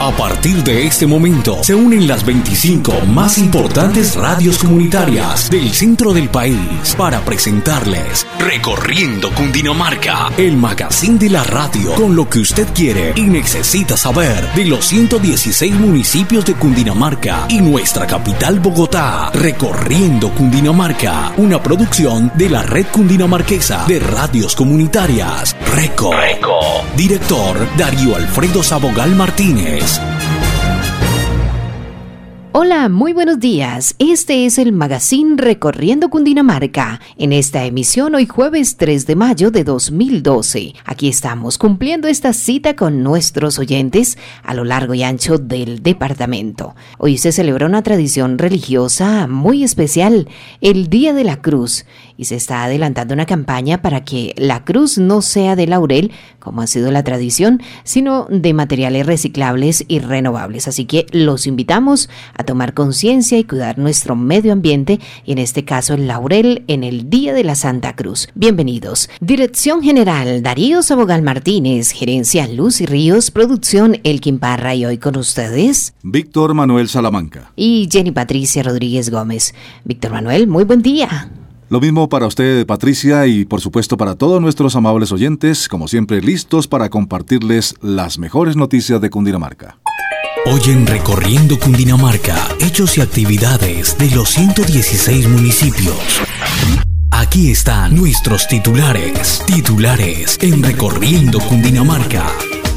A partir de este momento, se unen las 25 más importantes radios comunitarias del centro del país para presentarles Recorriendo Cundinamarca, el magazine de la radio con lo que usted quiere y necesita saber de los 116 municipios de Cundinamarca y nuestra capital Bogotá. Recorriendo Cundinamarca, una producción de la Red Cundinamarquesa de Radios Comunitarias. Reco. Director Darío Alfredo Sabogal Martínez. Hola, muy buenos días. Este es el magazine Recorriendo Cundinamarca. En esta emisión, hoy jueves 3 de mayo de 2012. Aquí estamos cumpliendo esta cita con nuestros oyentes a lo largo y ancho del departamento. Hoy se celebra una tradición religiosa muy especial, el Día de la Cruz, y se está adelantando una campaña para que la cruz no sea de laurel, como ha sido la tradición, sino de materiales reciclables y renovables. Así que los invitamos a tomar conciencia y cuidar nuestro medio ambiente, y en este caso el laurel en el Día de la Santa Cruz. Bienvenidos. Dirección General Darío Sabogal Martínez, Gerencia Luz y Ríos, Producción Elkin Parra, y hoy con ustedes Víctor Manuel Salamanca y Jenny Patricia Rodríguez Gómez. Víctor Manuel, muy buen día. Lo mismo para usted, Patricia, y por supuesto para todos nuestros amables oyentes, como siempre listos para compartirles las mejores noticias de Cundinamarca. Hoy en Recorriendo Cundinamarca, hechos y actividades de los 116 municipios. Aquí están nuestros titulares en Recorriendo Cundinamarca.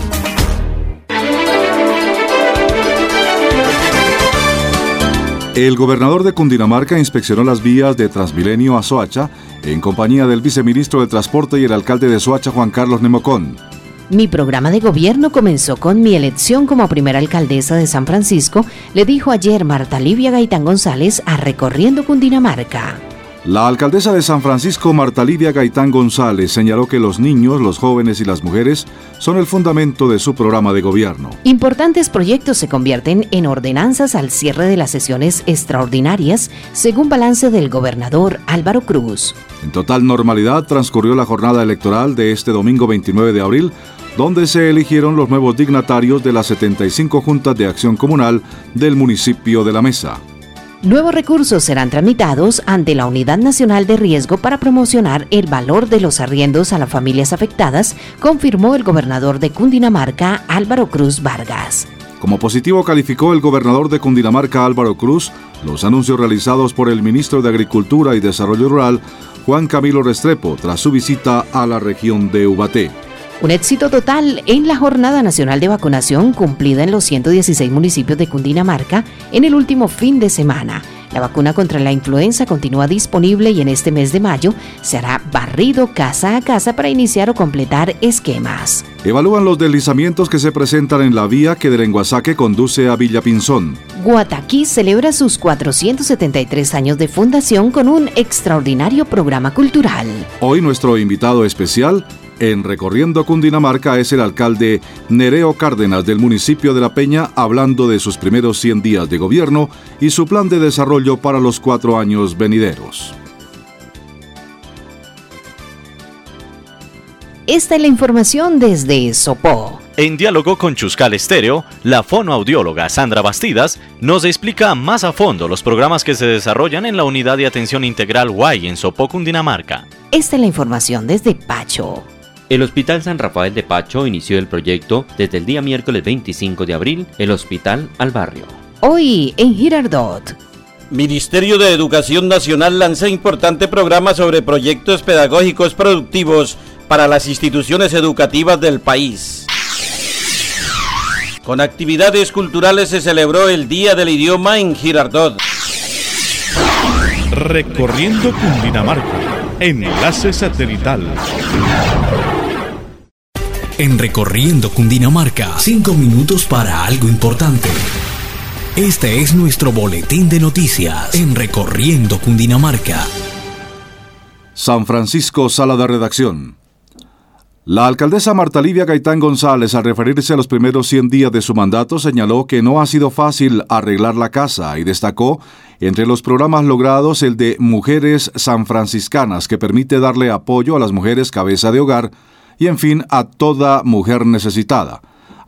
El gobernador de Cundinamarca inspeccionó las vías de Transmilenio a Soacha en compañía del viceministro de Transporte y el alcalde de Soacha, Juan Carlos Nemocón. Mi programa de gobierno comenzó con mi elección como primera alcaldesa de San Francisco, le dijo ayer Marta Livia Gaitán González a Recorriendo Cundinamarca. La alcaldesa de San Francisco, Marta Livia Gaitán González, señaló que los niños, los jóvenes y las mujeres son el fundamento de su programa de gobierno. Importantes proyectos se convierten en ordenanzas al cierre de las sesiones extraordinarias, según balance del gobernador Álvaro Cruz. En total normalidad transcurrió la jornada electoral de este domingo 29 de abril, donde se eligieron los nuevos dignatarios de las 75 juntas de acción comunal del municipio de La Mesa. Nuevos recursos serán tramitados ante la Unidad Nacional de Riesgo para promocionar el valor de los arriendos a las familias afectadas, confirmó el gobernador de Cundinamarca, Álvaro Cruz Vargas. Como positivo calificó el gobernador de Cundinamarca, Álvaro Cruz, los anuncios realizados por el ministro de Agricultura y Desarrollo Rural, Juan Camilo Restrepo, tras su visita a la región de Ubaté. Un éxito total en la Jornada Nacional de Vacunación cumplida en los 116 municipios de Cundinamarca en el último fin de semana. La vacuna contra la influenza continúa disponible y en este mes de mayo se hará barrido casa a casa para iniciar o completar esquemas. Evalúan los deslizamientos que se presentan en la vía que de Lenguasaque conduce a Villapinzón. Guataquí celebra sus 473 años de fundación con un extraordinario programa cultural. Hoy nuestro invitado especial en Recorriendo Cundinamarca es el alcalde Nereo Cárdenas del municipio de La Peña, hablando de sus primeros 100 días de gobierno y su plan de desarrollo para los 4 años venideros. Esta es la información desde Sopó. En diálogo con Chuscal Estéreo, la fonoaudióloga Sandra Bastidas nos explica más a fondo los programas que se desarrollan en la Unidad de Atención Integral UAI en Sopó, Cundinamarca. Esta es la información desde Pacho. El Hospital San Rafael de Pacho inició el proyecto desde el día miércoles 25 de abril, el Hospital al Barrio. Hoy en Girardot. Ministerio de Educación Nacional lanza importante programa sobre proyectos pedagógicos productivos para las instituciones educativas del país. Con actividades culturales se celebró el Día del Idioma en Girardot. Recorriendo Cundinamarca, enlace satelital. En Recorriendo Cundinamarca, 5 minutos para algo importante. Este es nuestro boletín de noticias en Recorriendo Cundinamarca. San Francisco, sala de redacción. La alcaldesa Marta Livia Gaitán González, al referirse a los primeros 100 días de su mandato, señaló que no ha sido fácil arreglar la casa y destacó entre los programas logrados el de Mujeres Sanfranciscanas, que permite darle apoyo a las mujeres cabeza de hogar y, en fin, a toda mujer necesitada.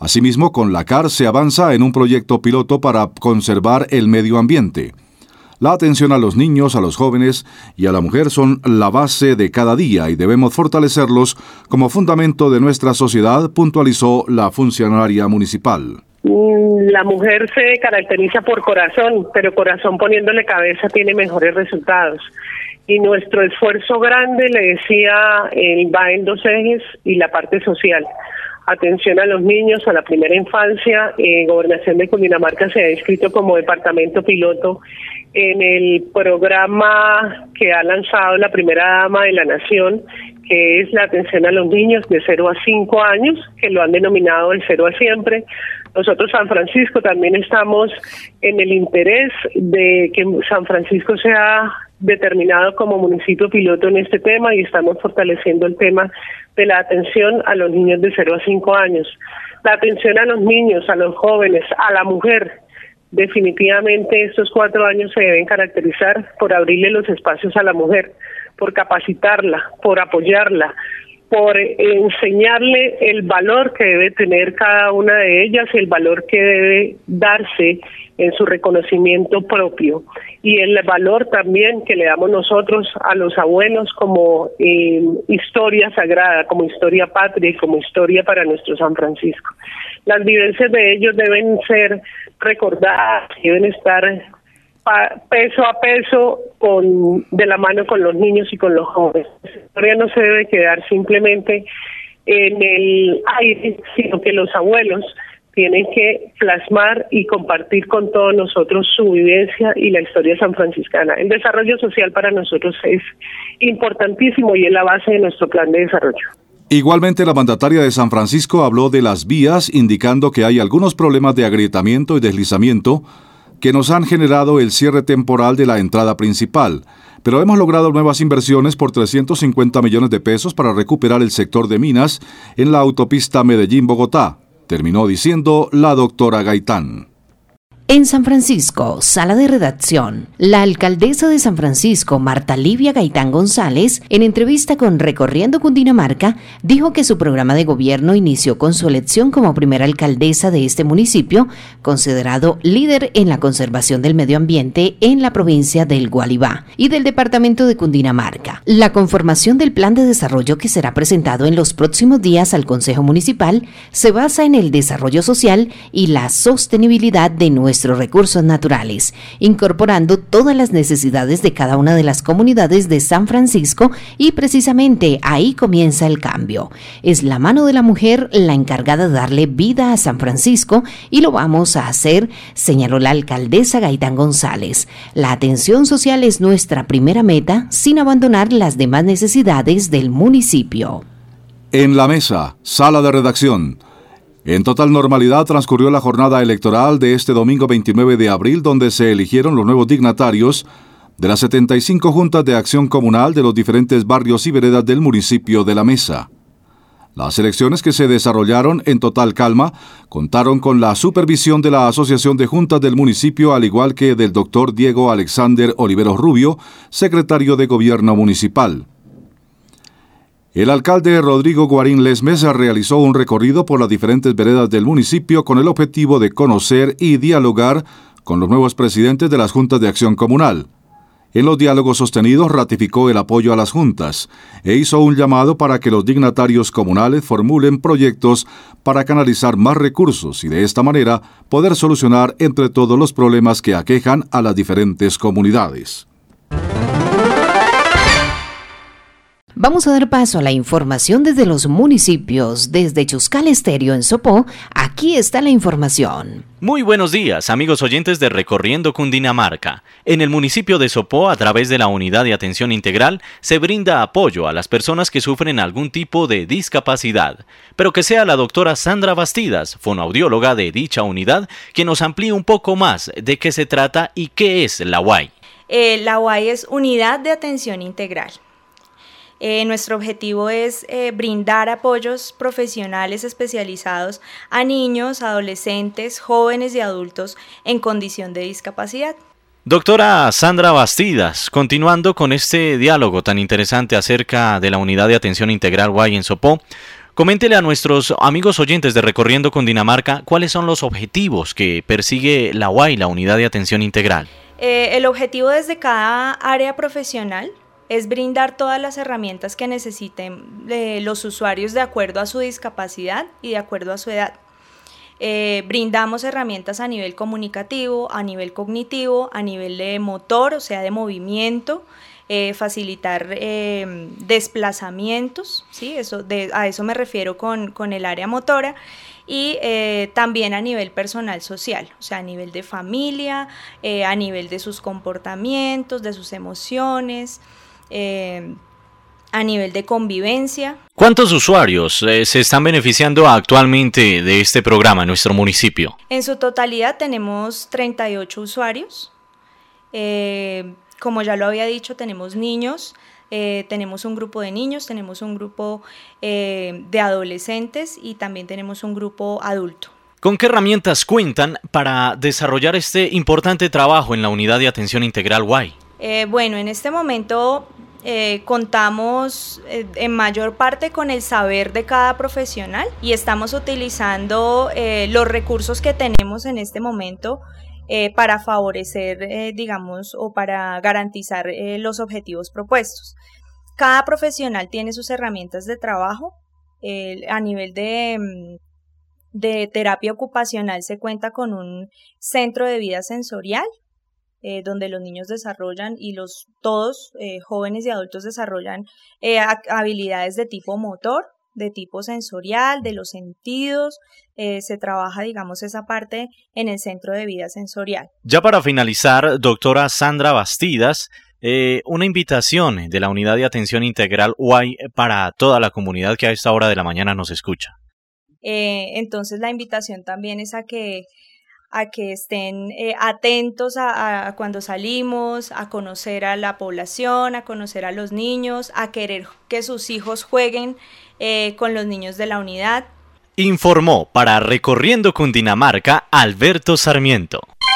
Asimismo, con la CAR se avanza en un proyecto piloto para conservar el medio ambiente. La atención a los niños, a los jóvenes y a la mujer son la base de cada día y debemos fortalecerlos como fundamento de nuestra sociedad, puntualizó la funcionaria municipal. La mujer se caracteriza por corazón, pero corazón poniéndole cabeza tiene mejores resultados. Y nuestro esfuerzo grande, le decía, va en dos ejes y la parte social. Atención a los niños, a la primera infancia. Gobernación de Cundinamarca se ha inscrito como departamento piloto en el programa que ha lanzado la primera dama de la nación, que es la atención a los niños de 0 a 5 años, que lo han denominado el 0 a siempre. Nosotros, San Francisco, también estamos en el interés de que San Francisco sea determinado como municipio piloto en este tema y estamos fortaleciendo el tema de la atención a los niños de 0 a 5 años. La atención a los niños, a los jóvenes, a la mujer. Definitivamente estos 4 años se deben caracterizar por abrirle los espacios a la mujer, por capacitarla, por apoyarla, por enseñarle el valor que debe tener cada una de ellas, el valor que debe darse en su reconocimiento propio y el valor también que le damos nosotros a los abuelos como historia sagrada, como historia patria y como historia para nuestro San Francisco. Las vivencias de ellos deben ser recordadas, deben estar peso a peso de la mano con los niños y con los jóvenes. La historia no se debe quedar simplemente en el aire, sino que los abuelos tienen que plasmar y compartir con todos nosotros su vivencia y la historia sanfranciscana. El desarrollo social para nosotros es importantísimo y es la base de nuestro plan de desarrollo. Igualmente, la mandataria de San Francisco habló de las vías, indicando que hay algunos problemas de agrietamiento y deslizamiento que nos han generado el cierre temporal de la entrada principal, pero hemos logrado nuevas inversiones por 350 millones de pesos para recuperar el sector de minas en la autopista Medellín-Bogotá, terminó diciendo la doctora Gaitán. En San Francisco, sala de redacción, la alcaldesa de San Francisco, Marta Livia Gaitán González, en entrevista con Recorriendo Cundinamarca, dijo que su programa de gobierno inició con su elección como primera alcaldesa de este municipio, considerado líder en la conservación del medio ambiente en la provincia del Gualibá y del departamento de Cundinamarca. La conformación del plan de desarrollo que será presentado en los próximos días al Consejo Municipal se basa en el desarrollo social y la sostenibilidad de nuestros recursos naturales, incorporando todas las necesidades de cada una de las comunidades de San Francisco y precisamente ahí comienza el cambio. Es la mano de la mujer la encargada de darle vida a San Francisco y lo vamos a hacer, señaló la alcaldesa Gaitán González. La atención social es nuestra primera meta sin abandonar las demás necesidades del municipio. En la mesa, sala de redacción. En total normalidad transcurrió la jornada electoral de este domingo 29 de abril, donde se eligieron los nuevos dignatarios de las 75 juntas de acción comunal de los diferentes barrios y veredas del municipio de La Mesa. Las elecciones, que se desarrollaron en total calma, contaron con la supervisión de la Asociación de Juntas del municipio, al igual que del doctor Diego Alexander Oliveros Rubio, secretario de Gobierno Municipal. El alcalde Rodrigo Guarín Lesmes realizó un recorrido por las diferentes veredas del municipio con el objetivo de conocer y dialogar con los nuevos presidentes de las juntas de acción comunal. En los diálogos sostenidos ratificó el apoyo a las juntas e hizo un llamado para que los dignatarios comunales formulen proyectos para canalizar más recursos y de esta manera poder solucionar entre todos los problemas que aquejan a las diferentes comunidades. Vamos a dar paso a la información desde los municipios. Desde Chuscal Estéreo en Sopó, aquí está la información. Muy buenos días, amigos oyentes de Recorriendo Cundinamarca. En el municipio de Sopó, a través de la Unidad de Atención Integral, se brinda apoyo a las personas que sufren algún tipo de discapacidad. Pero que sea la doctora Sandra Bastidas, fonoaudióloga de dicha unidad, quien nos amplíe un poco más de qué se trata y qué es la UAI. La UAI es Unidad de Atención Integral. Nuestro objetivo es brindar apoyos profesionales especializados a niños, adolescentes, jóvenes y adultos en condición de discapacidad. Doctora Sandra Bastidas, continuando con este diálogo tan interesante acerca de la Unidad de Atención Integral UAI en Sopó, Coméntele a nuestros amigos oyentes de Recorriendo Cundinamarca cuáles son los objetivos que persigue la UAI, la Unidad de Atención Integral. El objetivo desde cada área profesional es brindar todas las herramientas que necesiten los usuarios de acuerdo a su discapacidad y de acuerdo a su edad. Brindamos herramientas a nivel comunicativo, a nivel cognitivo, a nivel de motor, o sea, de movimiento, facilitar desplazamientos, ¿sí? A eso me refiero con el área motora, y también a nivel personal social, o sea, a nivel de familia, a nivel de sus comportamientos, de sus emociones, a nivel de convivencia. ¿Cuántos usuarios se están beneficiando actualmente de este programa en nuestro municipio? En su totalidad tenemos 38 usuarios. Como ya lo había dicho, tenemos niños, tenemos un grupo de niños, tenemos un grupo de adolescentes y también tenemos un grupo adulto. ¿Con qué herramientas cuentan para desarrollar este importante trabajo en la Unidad de Atención Integral UAI? Bueno, en este momento contamos en mayor parte con el saber de cada profesional y estamos utilizando los recursos que tenemos en este momento para favorecer, digamos, o para garantizar los objetivos propuestos. Cada profesional tiene sus herramientas de trabajo. A nivel de terapia ocupacional se cuenta con un centro de vida sensorial, donde los niños desarrollan y todos jóvenes y adultos desarrollan habilidades de tipo motor, de tipo sensorial, de los sentidos. Se trabaja, digamos, esa parte en el centro de vida sensorial. Ya para finalizar, doctora Sandra Bastidas, una invitación de la Unidad de Atención Integral UAI para toda la comunidad que a esta hora de la mañana nos escucha. Entonces la invitación también es a que estén atentos a cuando salimos, a conocer a la población, a conocer a los niños, a querer que sus hijos jueguen con los niños de la unidad. Informó para Recorriendo Cundinamarca Alberto Sarmiento.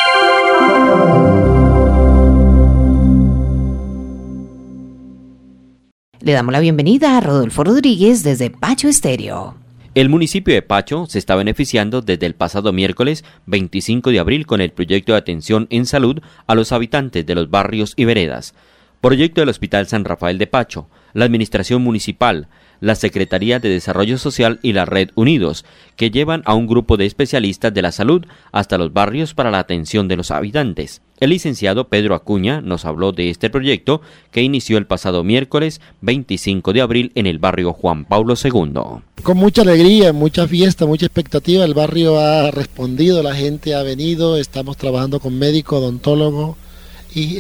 Le damos la bienvenida a Rodolfo Rodríguez desde Pacho Estéreo. El municipio de Pacho se está beneficiando desde el pasado miércoles 25 de abril con el proyecto de atención en salud a los habitantes de los barrios y veredas. Proyecto del Hospital San Rafael de Pacho, la Administración Municipal, la Secretaría de Desarrollo Social y la Red Unidos, que llevan a un grupo de especialistas de la salud hasta los barrios para la atención de los habitantes. El licenciado Pedro Acuña nos habló de este proyecto que inició el pasado miércoles 25 de abril en el barrio Juan Pablo II. Con mucha alegría, mucha fiesta, mucha expectativa, el barrio ha respondido, la gente ha venido, estamos trabajando con médico, odontólogo y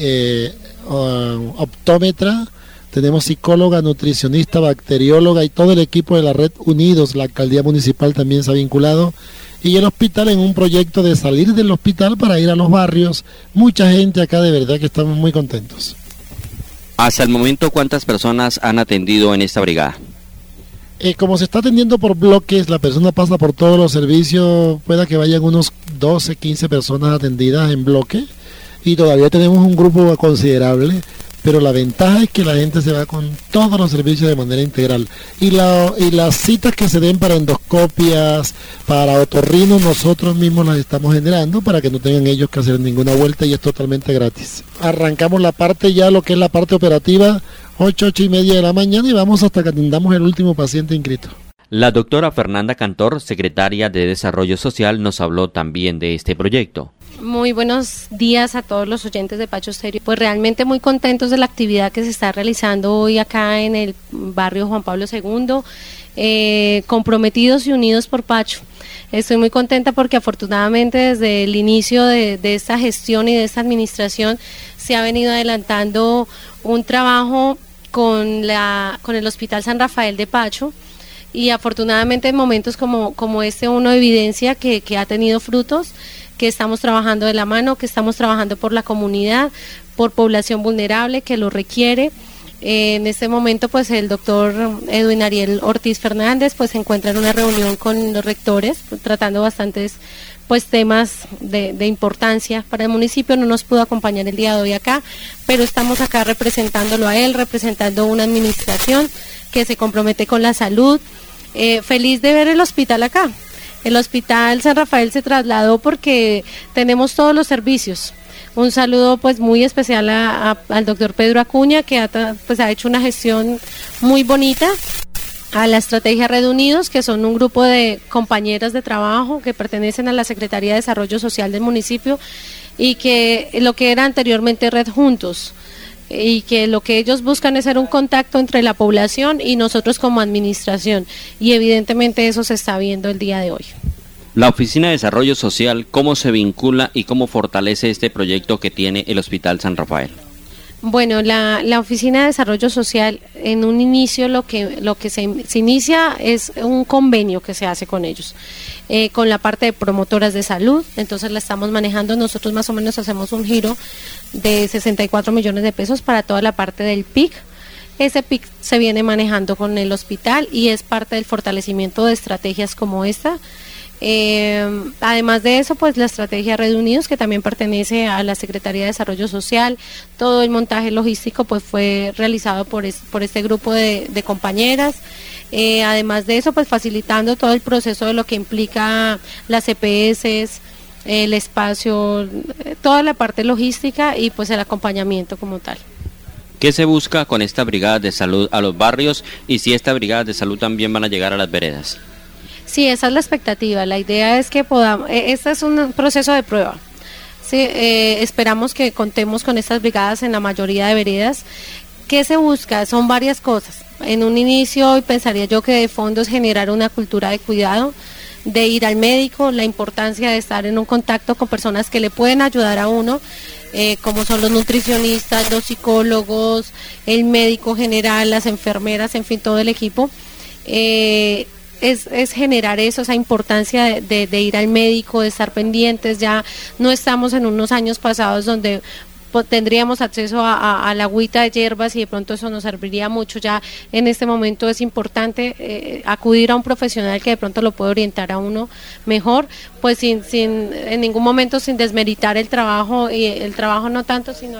optómetra. Tenemos psicóloga, nutricionista, bacterióloga y todo el equipo de la Red Unidos. La alcaldía municipal también se ha vinculado. Y el hospital en un proyecto de salir del hospital para ir a los barrios. Mucha gente acá, de verdad que estamos muy contentos. Hasta el momento, ¿cuántas personas han atendido en esta brigada? Como se está atendiendo por bloques, la persona pasa por todos los servicios, pueda que vayan unos 12, 15 personas atendidas en bloque. Y todavía tenemos un grupo considerable. Pero la ventaja es que la gente se va con todos los servicios de manera integral. Y las citas que se den para endoscopias, para otorrinos, nosotros mismos las estamos generando para que no tengan ellos que hacer ninguna vuelta y es totalmente gratis. Arrancamos la parte ya, lo que es la parte operativa, 8:30 de la mañana y vamos hasta que atendamos el último paciente inscrito. La doctora Fernanda Cantor, secretaria de Desarrollo Social, nos habló también de este proyecto. Muy buenos días a todos los oyentes de Pacho Estéreo. Pues realmente muy contentos de la actividad que se está realizando hoy acá en el barrio Juan Pablo II, comprometidos y unidos por Pacho. Estoy muy contenta porque afortunadamente desde el inicio de esta gestión y de esta administración se ha venido adelantando un trabajo con el Hospital San Rafael de Pacho. Y afortunadamente en momentos como este uno evidencia que ha tenido frutos, que estamos trabajando de la mano, que estamos trabajando por la comunidad, por población vulnerable que lo requiere. En este momento pues el doctor Edwin Ariel Ortiz Fernández pues se encuentra en una reunión con los rectores, tratando bastantes pues temas de importancia para el municipio. No nos pudo acompañar el día de hoy acá, pero estamos acá representándolo a él, representando una administración que se compromete con la salud, Feliz de ver el hospital acá. El hospital San Rafael se trasladó porque tenemos todos los servicios. Un saludo pues muy especial al doctor Pedro Acuña, que ha hecho una gestión muy bonita, a la Estrategia Red Unidos, que son un grupo de compañeras de trabajo que pertenecen a la Secretaría de Desarrollo Social del municipio y que lo que era anteriormente Red Juntos, y que lo que ellos buscan es ser un contacto entre la población y nosotros como administración, y evidentemente eso se está viendo el día de hoy. La Oficina de Desarrollo Social, ¿cómo se vincula y cómo fortalece este proyecto que tiene el Hospital San Rafael? Bueno, la Oficina de Desarrollo Social, en un inicio lo que se inicia es un convenio que se hace con ellos, con la parte de promotoras de salud. Entonces la estamos manejando, nosotros más o menos hacemos un giro de 64 millones de pesos para toda la parte del PIC. Ese PIC se viene manejando con el hospital y es parte del fortalecimiento de estrategias como esta. Además de eso, pues la estrategia Red Unidos, que también pertenece a la Secretaría de Desarrollo Social, todo el montaje logístico pues fue realizado por este grupo de compañeras. Además de eso, pues facilitando todo el proceso de lo que implica las EPS, el espacio, toda la parte logística y pues el acompañamiento como tal. ¿Qué se busca con esta brigada de salud a los barrios y si estas brigadas de salud también van a llegar a las veredas? Sí, esa es la expectativa. La idea es que podamos, este es un proceso de prueba. Sí, esperamos que contemos con estas brigadas en la mayoría de veredas. ¿Qué se busca? Son varias cosas. En un inicio, pensaría yo que de fondo es generar una cultura de cuidado, de ir al médico, la importancia de estar en un contacto con personas que le pueden ayudar a uno, como son los nutricionistas, los psicólogos, el médico general, las enfermeras, en fin, todo el equipo. Es generar eso, esa importancia de ir al médico, de estar pendientes. Ya no estamos en unos años pasados donde tendríamos acceso a la agüita de hierbas y de pronto eso nos serviría mucho. Ya en este momento es importante acudir a un profesional que de pronto lo puede orientar a uno mejor, pues sin en ningún momento sin desmeritar el trabajo, y el trabajo no tanto, sino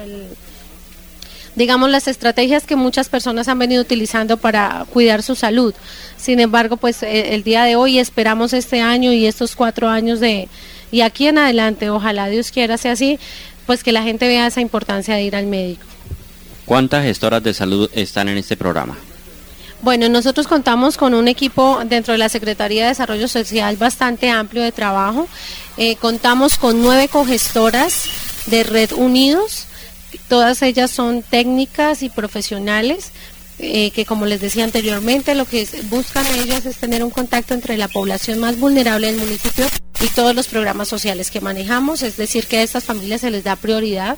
digamos las estrategias que muchas personas han venido utilizando para cuidar su salud. Sin embargo, pues el día de hoy esperamos este año y estos 4 años y aquí en adelante, ojalá Dios quiera sea así, pues que la gente vea esa importancia de ir al médico. ¿Cuántas gestoras de salud están en este programa? Bueno, nosotros contamos con un equipo dentro de la Secretaría de Desarrollo Social bastante amplio de trabajo. Contamos con 9 cogestoras de Red Unidos. Todas ellas son técnicas y profesionales que, como les decía anteriormente, lo que buscan ellas es tener un contacto entre la población más vulnerable del municipio y todos los programas sociales que manejamos, es decir, que a estas familias se les da prioridad.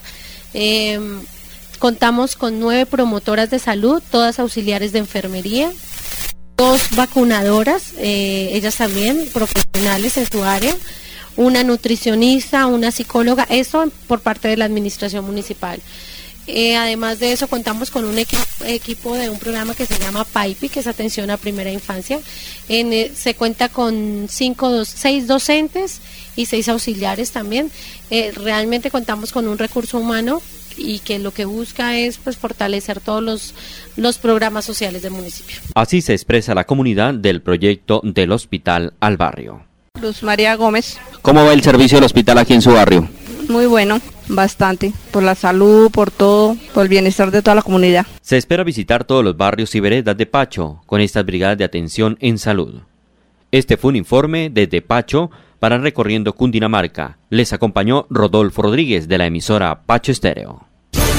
Contamos con 9 promotoras de salud, todas auxiliares de enfermería, 2 vacunadoras, ellas también profesionales en su área, una nutricionista, una psicóloga, eso por parte de la administración municipal. Además de eso, contamos con un equipo de un programa que se llama PAIPI, que es atención a primera infancia. Se cuenta con 6 docentes y 6 auxiliares también. Realmente contamos con un recurso humano y que lo que busca es pues fortalecer todos los programas sociales del municipio. Así se expresa la comunidad del proyecto del Hospital al Barrio. Luz María Gómez. ¿Cómo va el servicio del hospital aquí en su barrio? Muy bueno, bastante, por la salud, por todo, por el bienestar de toda la comunidad. Se espera visitar todos los barrios y veredas de Pacho con estas brigadas de atención en salud. Este fue un informe desde Pacho para Recorriendo Cundinamarca. Les acompañó Rodolfo Rodríguez de la emisora Pacho Estéreo.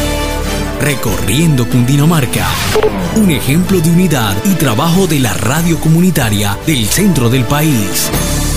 Recorriendo Cundinamarca, un ejemplo de unidad y trabajo de la radio comunitaria del centro del país.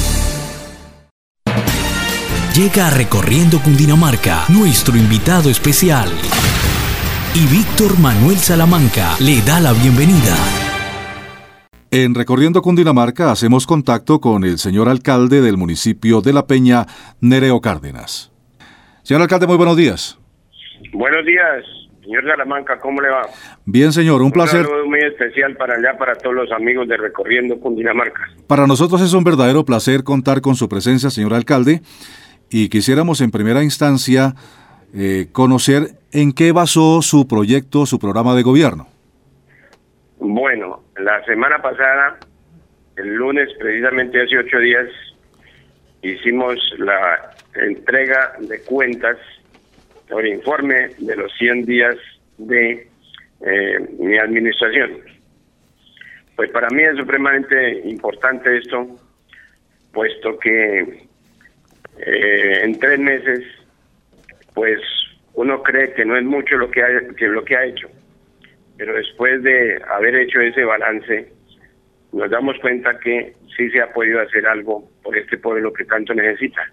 Llega a Recorriendo Cundinamarca nuestro invitado especial y Víctor Manuel Salamanca le da la bienvenida. En Recorriendo Cundinamarca hacemos contacto con el señor alcalde del municipio de La Peña, Nereo Cárdenas. Señor alcalde, muy buenos días. Buenos días, señor Salamanca, ¿cómo le va? Bien, señor, un placer. Un saludo muy especial para allá, para todos los amigos de Recorriendo Cundinamarca. Para nosotros es un verdadero placer contar con su presencia, señor alcalde, y quisiéramos en primera instancia conocer en qué basó su proyecto, su programa de gobierno. Bueno, la semana pasada el lunes, precisamente hace 8 días, hicimos la entrega de cuentas o el informe de los 100 días de mi administración. Pues para mí es supremamente importante esto, puesto que en 3 meses, pues uno cree que no es mucho lo que ha hecho, pero después de haber hecho ese balance, nos damos cuenta que sí se ha podido hacer algo por este pueblo que tanto necesita.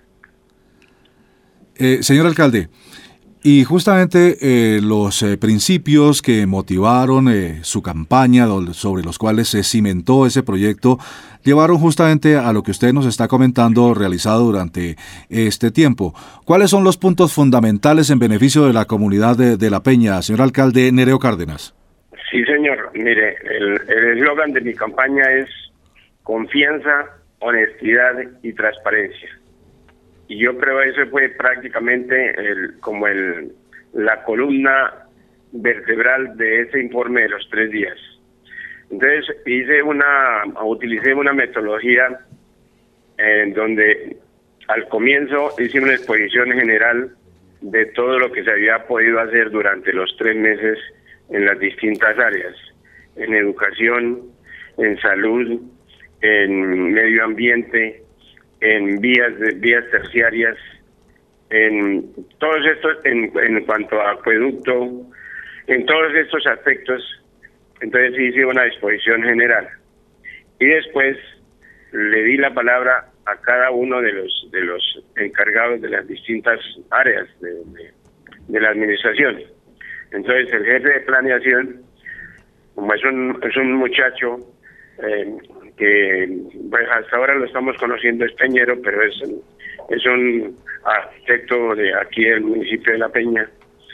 Señor alcalde, y justamente los principios que motivaron su campaña, sobre los cuales se cimentó ese proyecto, llevaron justamente a lo que usted nos está comentando realizado durante este tiempo. ¿Cuáles son los puntos fundamentales en beneficio de la comunidad de La Peña, señor alcalde Nereo Cárdenas? Sí, señor. Mire, el eslogan de mi campaña es confianza, honestidad y transparencia. Y yo creo que eso fue prácticamente la columna vertebral de ese informe de los 3 días. Entonces utilicé una metodología en donde al comienzo hice una exposición general de todo lo que se había podido hacer durante los 3 meses en las distintas áreas, en educación, en salud, en medio ambiente, en vías terciarias, en todos estos, en cuanto a acueducto, en todos estos aspectos. Entonces hice una exposición general y después le di la palabra a cada uno de los encargados de las distintas áreas de la administración. Entonces el jefe de planeación, como es un muchacho que pues hasta ahora lo estamos conociendo, es peñero, pero es un arquitecto de aquí del municipio de La Peña.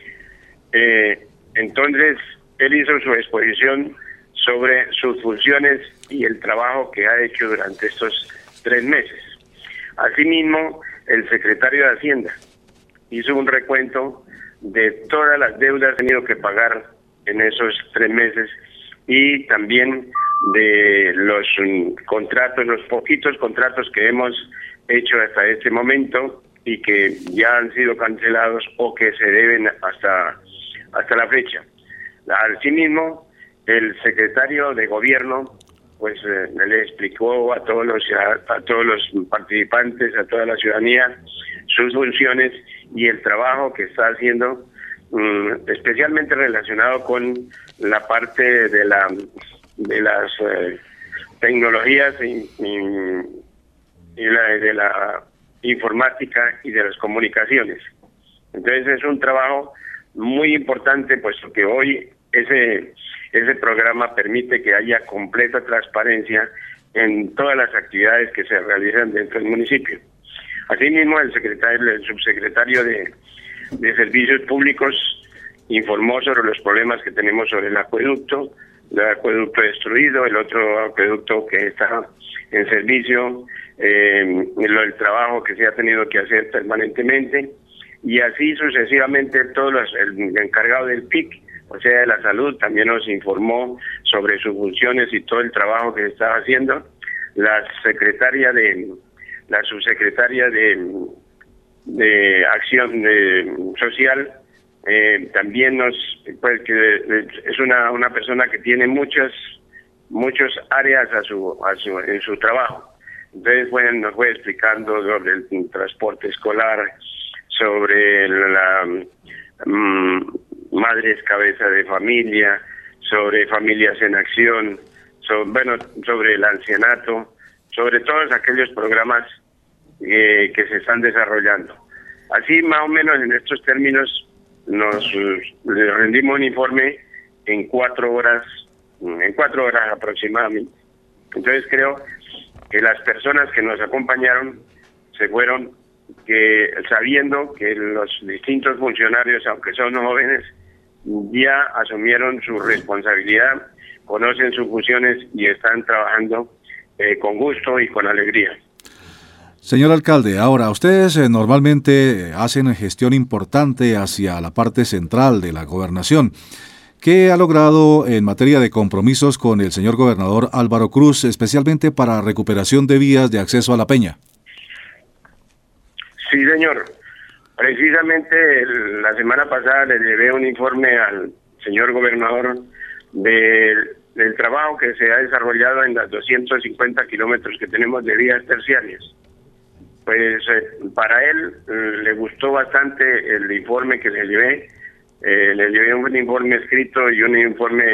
Entonces él hizo su exposición sobre sus funciones y el trabajo que ha hecho durante estos 3 meses. Asimismo, el secretario de Hacienda hizo un recuento de todas las deudas que ha tenido que pagar en esos 3 meses y también de los contratos, los poquitos contratos que hemos hecho hasta este momento y que ya han sido cancelados o que se deben hasta la fecha. Asimismo, el secretario de Gobierno pues le explicó a todos los participantes, a toda la ciudadanía, sus funciones y el trabajo que está haciendo, especialmente relacionado con la parte de las tecnologías y de la informática y de las comunicaciones. Entonces es un trabajo muy importante, puesto que hoy ese programa permite que haya completa transparencia en todas las actividades que se realizan dentro del municipio. Asimismo, el subsecretario de Servicios Públicos informó sobre los problemas que tenemos sobre el acueducto destruido, el otro acueducto que está en servicio, el trabajo que se ha tenido que hacer permanentemente, y así sucesivamente el encargado del PIC, o sea, de la salud, también nos informó sobre sus funciones y todo el trabajo que se estaba haciendo. La subsecretaria de Acción Social también es una persona que tiene muchas áreas en su trabajo. Entonces nos fue explicando sobre el transporte escolar, sobre la madres cabeza de familia, sobre familias en acción, sobre el ancianato, sobre todos aquellos programas que se están desarrollando. Así, más o menos en estos términos, le rendimos un informe en 4 horas aproximadamente. Entonces creo que las personas que nos acompañaron se fueron sabiendo que los distintos funcionarios, aunque son jóvenes, ya asumieron su responsabilidad, conocen sus funciones y están trabajando con gusto y con alegría. Señor alcalde, ahora, ustedes normalmente hacen gestión importante hacia la parte central de la gobernación. ¿Qué ha logrado en materia de compromisos con el señor gobernador Álvaro Cruz, especialmente para recuperación de vías de acceso a La Peña? Sí, señor. Precisamente la semana pasada le llevé un informe al señor gobernador del trabajo que se ha desarrollado en las 250 kilómetros que tenemos de vías terciarias. Pues para él le gustó bastante el informe que le llevé. Le llevé un informe escrito y un informe,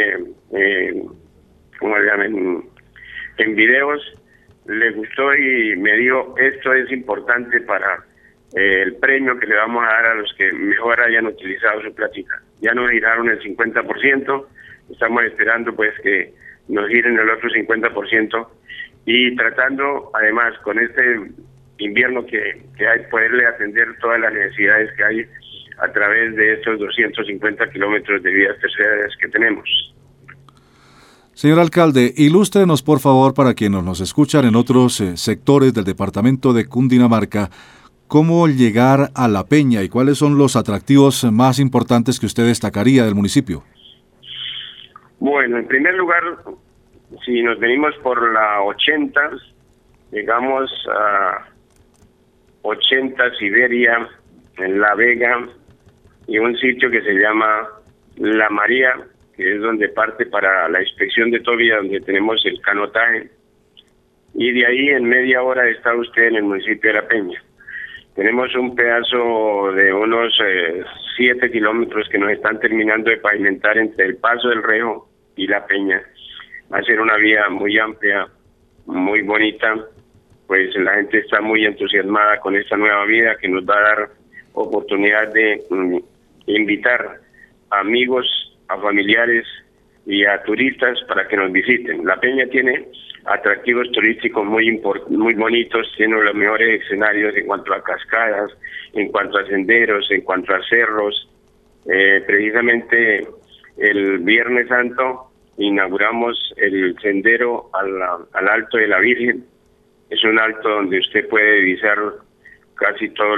¿cómo le llaman?, en videos. Le gustó y me dijo, esto es importante para el premio que le vamos a dar a los que mejor hayan utilizado su plática. Ya nos giraron el 50%, estamos esperando pues que nos giren el otro 50% y tratando además con este invierno que hay, poderle atender todas las necesidades que hay a través de estos 250 kilómetros de vías terciarias que tenemos. Señor alcalde, ilústrenos por favor para quienes nos escuchan en otros sectores del departamento de Cundinamarca, cómo llegar a La Peña y cuáles son los atractivos más importantes que usted destacaría del municipio. Bueno, en primer lugar, si nos venimos por la 80, llegamos a 80 Siberia, en La Vega, y un sitio que se llama La María, que es donde parte para la inspección de Tobía, donde tenemos el canotaje, y de ahí en media hora está usted en el municipio de La Peña. Tenemos un pedazo de unos 7 kilómetros que nos están terminando de pavimentar entre el Paso del Rejo y La Peña. Va a ser una vía muy amplia, muy bonita, pues la gente está muy entusiasmada con esta nueva vía que nos va a dar oportunidad de invitar a amigos, a familiares y a turistas para que nos visiten. La Peña tiene atractivos turísticos muy bonitos, tiene los mejores escenarios en cuanto a cascadas, en cuanto a senderos, en cuanto a cerros. Precisamente el Viernes Santo inauguramos el sendero al Alto de la Virgen. Es un alto donde usted puede divisar casi todos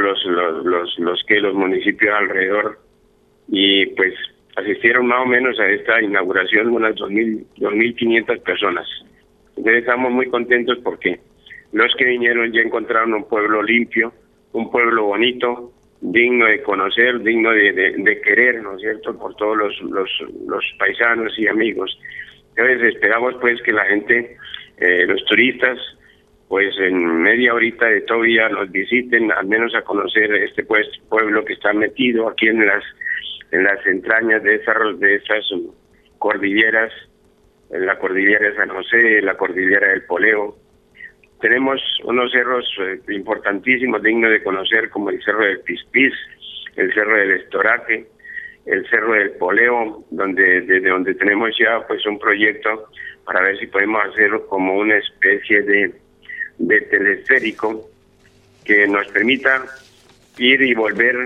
los municipios alrededor, y pues asistieron más o menos a esta inauguración unas 2.500 personas. Entonces estamos muy contentos porque los que vinieron ya encontraron un pueblo limpio, un pueblo bonito, digno de conocer, digno de querer, ¿no es cierto?, por todos los paisanos y amigos. Entonces esperamos pues que la gente, los turistas, pues en media horita de Tobía nos visiten, al menos a conocer este pueblo que está metido aquí en las entrañas de esas cordilleras, en la cordillera de San José, la cordillera del Poleo. Tenemos unos cerros importantísimos, dignos de conocer, como el Cerro del Pispís, el Cerro del Estoraque, el Cerro del Poleo, desde donde tenemos ya pues un proyecto para ver si podemos hacer como una especie de teleférico que nos permita ir y volver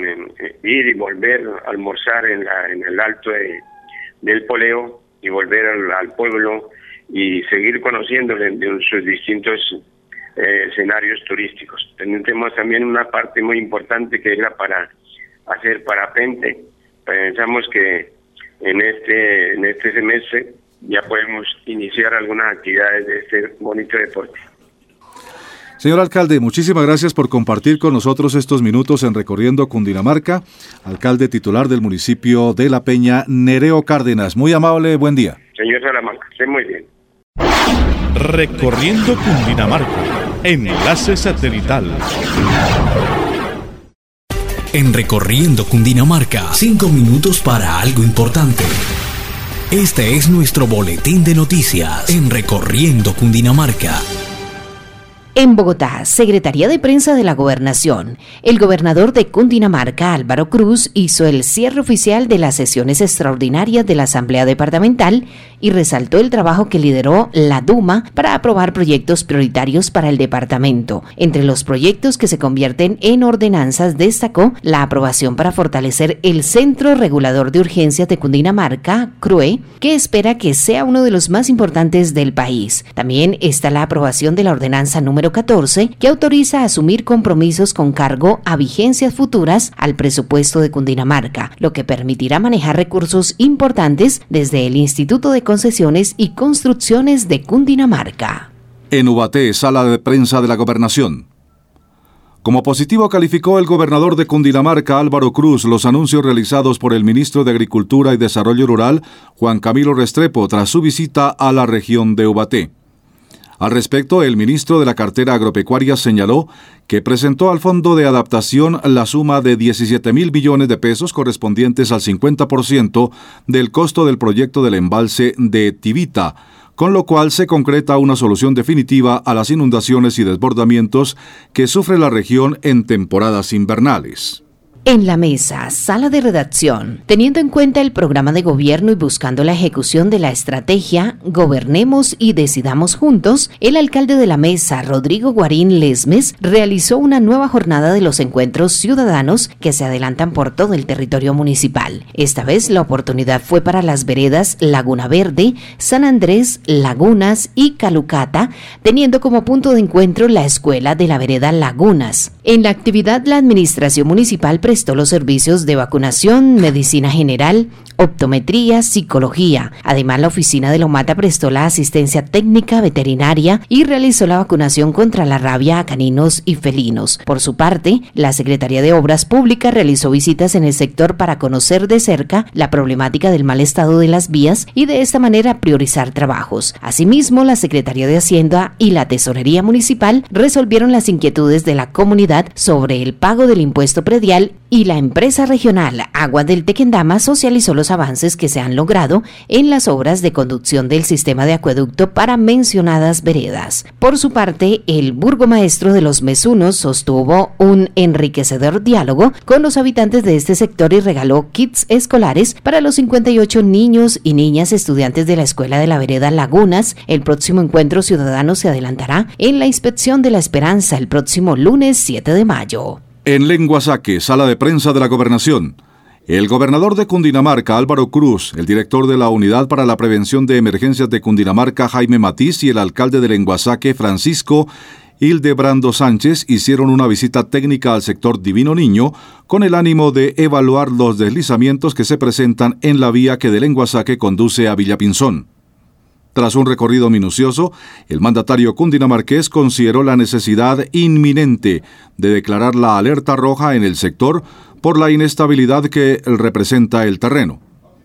a almorzar en el alto del Poleo y volver al pueblo y seguir conociendo de sus distintos escenarios turísticos. Tenemos también una parte muy importante que es la para hacer parapente. Pensamos que en este semestre ya podemos iniciar algunas actividades de este bonito deporte. Señor alcalde, muchísimas gracias por compartir con nosotros estos minutos en Recorriendo Cundinamarca. Alcalde titular del municipio de La Peña, Nereo Cárdenas. Muy amable, buen día. Señor Salamanca, esté muy bien. Recorriendo Cundinamarca, enlace satelital. En Recorriendo Cundinamarca, 5 minutos para algo importante. Este es nuestro boletín de noticias en Recorriendo Cundinamarca. En Bogotá, Secretaría de Prensa de la Gobernación, el gobernador de Cundinamarca, Álvaro Cruz, hizo el cierre oficial de las sesiones extraordinarias de la Asamblea Departamental y resaltó el trabajo que lideró la Duma para aprobar proyectos prioritarios para el departamento. Entre los proyectos que se convierten en ordenanzas destacó la aprobación para fortalecer el Centro Regulador de Urgencias de Cundinamarca, CRUE, que espera que sea uno de los más importantes del país. También está la aprobación de la ordenanza número 14, que autoriza a asumir compromisos con cargo a vigencias futuras al presupuesto de Cundinamarca, lo que permitirá manejar recursos importantes desde el Instituto de Concesiones y Construcciones de Cundinamarca. En Ubaté, sala de prensa de la Gobernación. Como positivo calificó el gobernador de Cundinamarca, Álvaro Cruz, los anuncios realizados por el ministro de Agricultura y Desarrollo Rural, Juan Camilo Restrepo, tras su visita a la región de Ubaté. Al respecto, el ministro de la cartera agropecuaria señaló que presentó al Fondo de Adaptación la suma de 17.000 millones de pesos correspondientes al 50% del costo del proyecto del embalse de Tibita, con lo cual se concreta una solución definitiva a las inundaciones y desbordamientos que sufre la región en temporadas invernales. En la mesa, sala de redacción, teniendo en cuenta el programa de gobierno y buscando la ejecución de la estrategia Gobernemos y Decidamos Juntos, el alcalde de la mesa, Rodrigo Guarín Lesmes, realizó una nueva jornada de los encuentros ciudadanos que se adelantan por todo el territorio municipal. Esta vez la oportunidad fue para las veredas Laguna Verde, San Andrés, Lagunas y Calucata, teniendo como punto de encuentro la escuela de la vereda Lagunas. En la actividad, la administración municipal prestó los servicios de vacunación, medicina general, optometría, psicología. Además, la oficina de Lomata prestó la asistencia técnica veterinaria y realizó la vacunación contra la rabia a caninos y felinos. Por su parte, la Secretaría de Obras Públicas realizó visitas en el sector para conocer de cerca la problemática del mal estado de las vías y de esta manera priorizar trabajos. Asimismo, la Secretaría de Hacienda y la Tesorería Municipal resolvieron las inquietudes de la comunidad sobre el pago del impuesto predial y la empresa regional Aguas del Tequendama socializó los avances que se han logrado en las obras de conducción del sistema de acueducto para mencionadas veredas. Por su parte, el burgomaestro de Los Mesunos sostuvo un enriquecedor diálogo con los habitantes de este sector y regaló kits escolares para los 58 niños y niñas estudiantes de la escuela de la vereda Lagunas. El próximo encuentro ciudadano se adelantará en la Inspección de la Esperanza el próximo lunes 7 de mayo. En Lenguasaque, sala de prensa de la Gobernación. El gobernador de Cundinamarca, Álvaro Cruz, el director de la Unidad para la Prevención de Emergencias de Cundinamarca, Jaime Matiz, y el alcalde de Lenguasaque, Francisco Hildebrando Sánchez, hicieron una visita técnica al sector Divino Niño con el ánimo de evaluar los deslizamientos que se presentan en la vía que de Lenguasaque conduce a Villapinzón. Tras un recorrido minucioso, el mandatario cundinamarqués consideró la necesidad inminente de declarar la alerta roja en el sector por la inestabilidad que representa el terreno.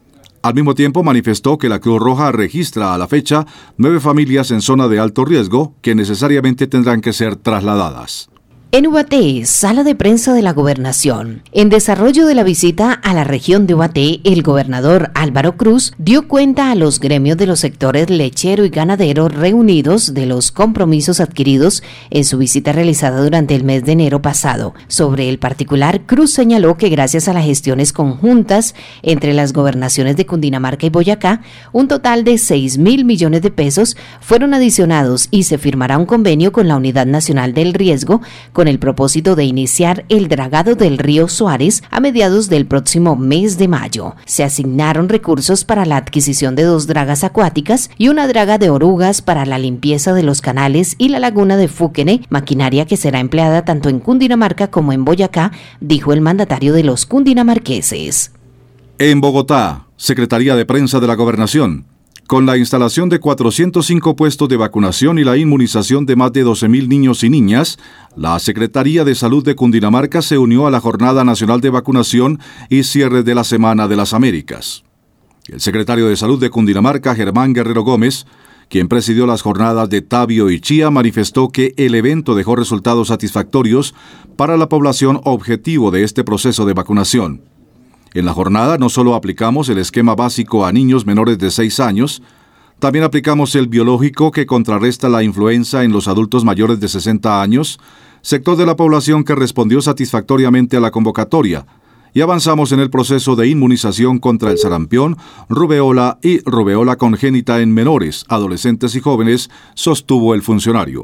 Al mismo tiempo manifestó que la Cruz Roja registra a la fecha 9 familias en zona de alto riesgo que necesariamente tendrán que ser trasladadas. En Ubaté, sala de prensa de la Gobernación. En desarrollo de la visita a la región de Ubaté, el gobernador Álvaro Cruz dio cuenta a los gremios de los sectores lechero y ganadero reunidos de los compromisos adquiridos en su visita realizada durante el mes de enero pasado. Sobre el particular, Cruz señaló que gracias a las gestiones conjuntas entre las gobernaciones de Cundinamarca y Boyacá, un total de 6.000 millones de pesos fueron adicionados y se firmará un convenio con la Unidad Nacional del Riesgo con el propósito de iniciar el dragado del río Suárez a mediados del próximo mes de mayo. Se asignaron recursos para la adquisición de 2 dragas acuáticas y una draga de orugas para la limpieza de los canales y la laguna de Fúquene, maquinaria que será empleada tanto en Cundinamarca como en Boyacá, dijo el mandatario de los cundinamarqueses. En Bogotá, Secretaría de Prensa de la Gobernación. Con la instalación de 405 puestos de vacunación y la inmunización de más de 12.000 niños y niñas, la Secretaría de Salud de Cundinamarca se unió a la Jornada Nacional de Vacunación y cierre de la Semana de las Américas. El secretario de Salud de Cundinamarca, Germán Guerrero Gómez, quien presidió las jornadas de Tabio y Chía, manifestó que el evento dejó resultados satisfactorios para la población objetivo de este proceso de vacunación. En la jornada no solo aplicamos el esquema básico a niños menores de 6 años, también aplicamos el biológico que contrarresta la influenza en los adultos mayores de 60 años, sector de la población que respondió satisfactoriamente a la convocatoria, y avanzamos en el proceso de inmunización contra el sarampión, rubeola y rubeola congénita en menores, adolescentes y jóvenes, sostuvo el funcionario.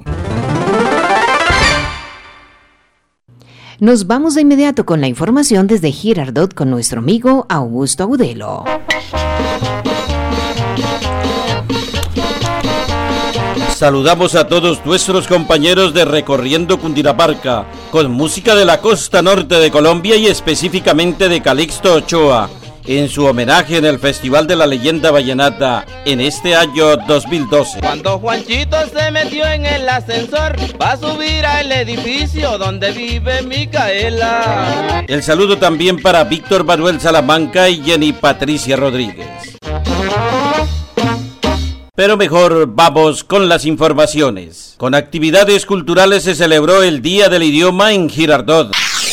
Nos vamos de inmediato con la información desde Girardot con nuestro amigo Augusto Agudelo. Saludamos a todos nuestros compañeros de Recorriendo Cundinamarca, con música de la costa norte de Colombia y específicamente de Calixto Ochoa, en su homenaje en el Festival de la Leyenda Vallenata en este año 2012. Cuando Juanchito se metió en el ascensor, va a subir al edificio donde vive Micaela. El saludo también para Víctor Manuel Salamanca y Jenny Patricia Rodríguez. Pero mejor vamos con las informaciones. Con actividades culturales se celebró el Día del Idioma en Girardot.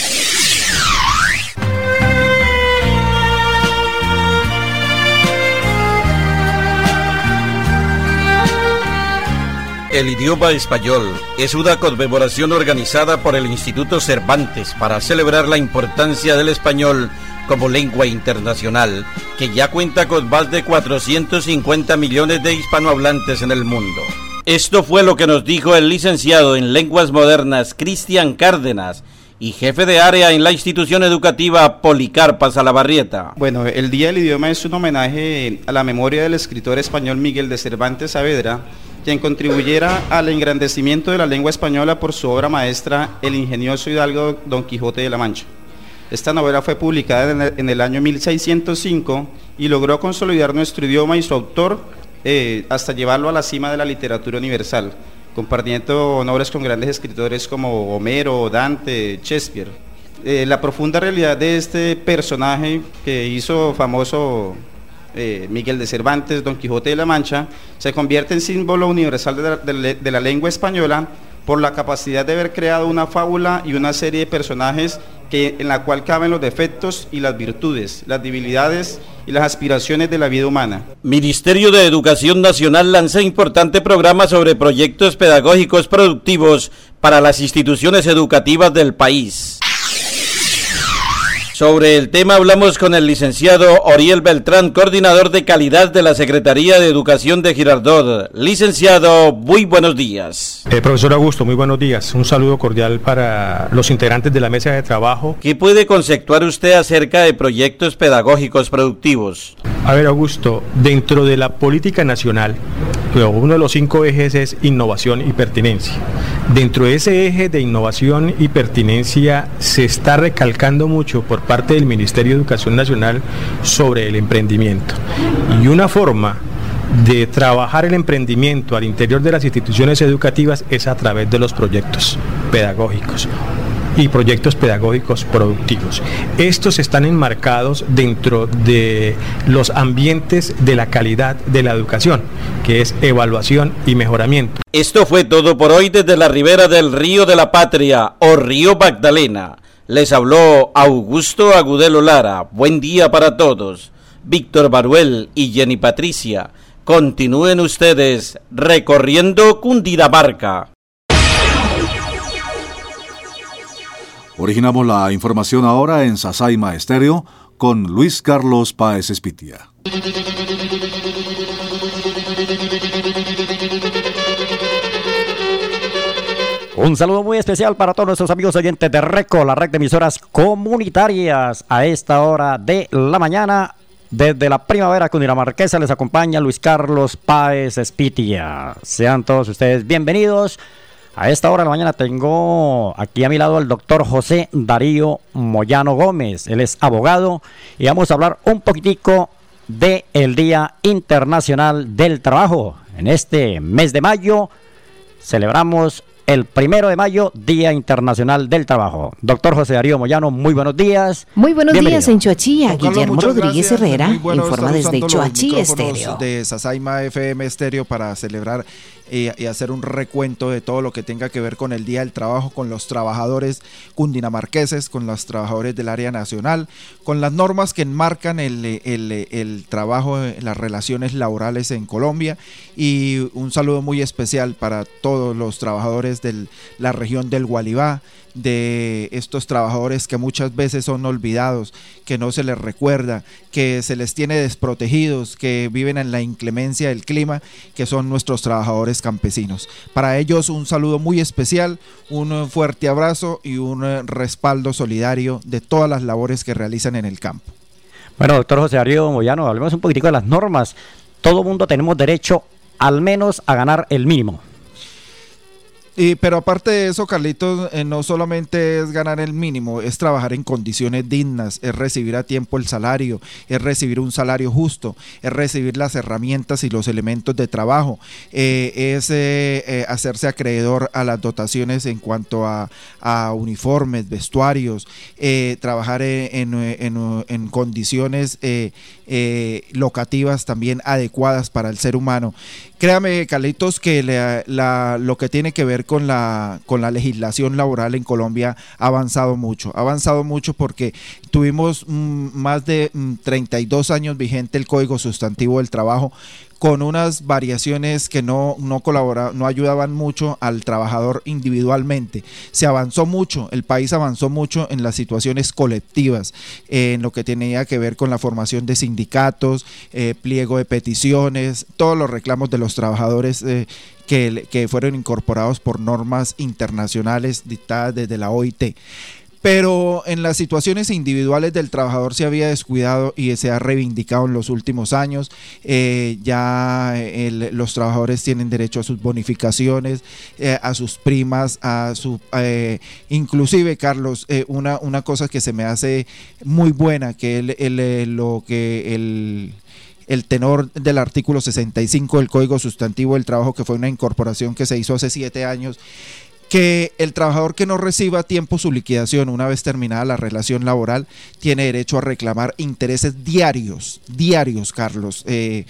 El idioma español es una conmemoración organizada por el Instituto Cervantes para celebrar la importancia del español como lengua internacional, que ya cuenta con más de 450 millones de hispanohablantes en el mundo. Esto fue lo que nos dijo el licenciado en Lenguas Modernas Cristian Cárdenas y jefe de área en la institución educativa Policarpa Salabarrieta. Bueno, el Día del Idioma es un homenaje a la memoria del escritor español Miguel de Cervantes Saavedra, quien contribuyera al engrandecimiento de la lengua española por su obra maestra, El ingenioso hidalgo Don Quijote de la Mancha. Esta novela fue publicada en el año 1605 y logró consolidar nuestro idioma y su autor hasta llevarlo a la cima de la literatura universal, compartiendo honores con grandes escritores como Homero, Dante, Shakespeare. La profunda realidad de este personaje que hizo famoso Miguel de Cervantes, Don Quijote de la Mancha, se convierte en símbolo universal de la lengua española por la capacidad de haber creado una fábula y una serie de personajes en la cual caben los defectos y las virtudes, las debilidades y las aspiraciones de la vida humana. Ministerio de Educación Nacional lanza importante programa sobre proyectos pedagógicos productivos para las instituciones educativas del país. Sobre el tema hablamos con el licenciado Oriel Beltrán, coordinador de calidad de la Secretaría de Educación de Girardot. Licenciado, muy buenos días. Profesor Augusto, muy buenos días. Un saludo cordial para los integrantes de la mesa de trabajo. ¿Qué puede conceptuar usted acerca de proyectos pedagógicos productivos? A ver, Augusto, dentro de la política nacional, uno de los 5 ejes es innovación y pertinencia. Dentro de ese eje de innovación y pertinencia se está recalcando mucho por parte del Ministerio de Educación Nacional sobre el emprendimiento. Y una forma de trabajar el emprendimiento al interior de las instituciones educativas es a través de los proyectos pedagógicos y proyectos pedagógicos productivos. Estos están enmarcados dentro de los ambientes de la calidad de la educación, que es evaluación y mejoramiento. Esto fue todo por hoy desde la ribera del Río de la Patria o Río Magdalena. Les habló Augusto Agudelo Lara. Buen día para todos. Víctor Manuel y Jenny Patricia. Continúen ustedes recorriendo Cundinamarca. Originamos la información ahora en Sasaima Estéreo con Luis Carlos Páez Espitia. Un saludo muy especial para todos nuestros amigos oyentes de RECO, la red de emisoras comunitarias. A esta hora de la mañana, desde la primavera cundinamarquesa, les acompaña Luis Carlos Páez Espitia. Sean todos ustedes bienvenidos. A esta hora de la mañana tengo aquí a mi lado al doctor José Darío Moyano Gómez. Él es abogado y vamos a hablar un poquitico del Día Internacional del Trabajo. En este mes de mayo celebramos el 1 de mayo, Día Internacional del Trabajo. Doctor José Darío Moyano, muy buenos días. Muy buenos días en Choachía. Guillermo Rodríguez Herrera informa desde Choachí Estéreo. De Sasaima FM Estéreo para celebrar y hacer un recuento de todo lo que tenga que ver con el Día del Trabajo, con los trabajadores cundinamarqueses, con los trabajadores del área nacional, con las normas que enmarcan el trabajo, las relaciones laborales en Colombia, y un saludo muy especial para todos los trabajadores de la región del Gualibá, de estos trabajadores que muchas veces son olvidados, que no se les recuerda, que se les tiene desprotegidos, que viven en la inclemencia del clima, que son nuestros trabajadores campesinos. Para ellos un saludo muy especial, un fuerte abrazo y un respaldo solidario de todas las labores que realizan en el campo. Bueno, doctor José Darío Moyano, hablemos un poquitico de las normas. Todo mundo tenemos derecho al menos a ganar el mínimo. Pero aparte de eso, Carlitos, no solamente es ganar el mínimo, es trabajar en condiciones dignas, es recibir a tiempo el salario, es recibir un salario justo, es recibir las herramientas y los elementos de trabajo, es hacerse acreedor a las dotaciones en cuanto a uniformes, vestuarios, trabajar en condiciones locativas también adecuadas para el ser humano. Créame, Carlitos, que lo que tiene que ver con la legislación laboral en Colombia ha avanzado mucho porque tuvimos más de 32 años vigente el Código Sustantivo del Trabajo, con unas variaciones que no ayudaban mucho al trabajador individualmente. Se avanzó mucho, el país avanzó mucho en las situaciones colectivas, en lo que tenía que ver con la formación de sindicatos, pliego de peticiones, todos los reclamos de los trabajadores que fueron incorporados por normas internacionales dictadas desde la OIT. Pero en las situaciones individuales del trabajador se había descuidado y se ha reivindicado en los últimos años. Los trabajadores tienen derecho a sus bonificaciones, a sus primas, inclusive, Carlos, una cosa que se me hace muy buena, que el tenor del artículo 65 del Código Sustantivo del Trabajo, que fue una incorporación que se hizo hace 7 años, que el trabajador que no reciba a tiempo su liquidación una vez terminada la relación laboral tiene derecho a reclamar intereses diarios, Carlos,